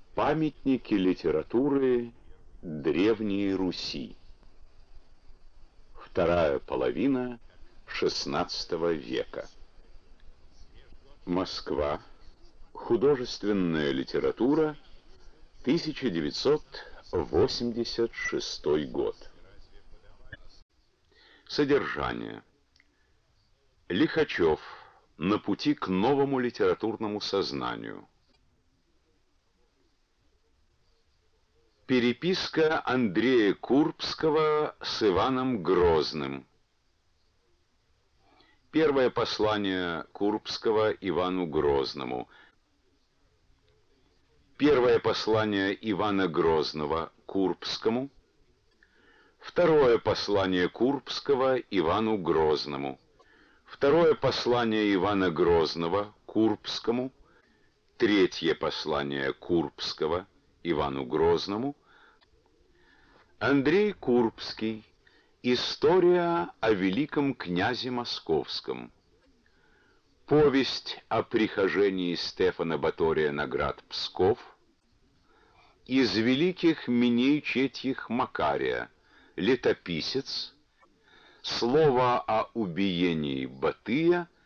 Памятники литературы Древней Руси. Вторая половина XVI века. Москва. Художественная литература. 1986 год. Содержание. Лихачев. На пути к новому литературному сознанию. Переписка Андрея Курбского с Иваном Грозным. Первое послание Курбского Ивану Грозному. Первое послание Ивана Грозного Курбскому. Второе послание Курбского Ивану Грозному. Второе послание Ивана Грозного Курбскому. Третье послание Курбского Ивану Грозному. Андрей Курбский. История о великом князе Московском. Повесть о прихожении Стефана Батория на град Псков. Из великих миней четьих Макария. Летописец. Слово о убиении Батыя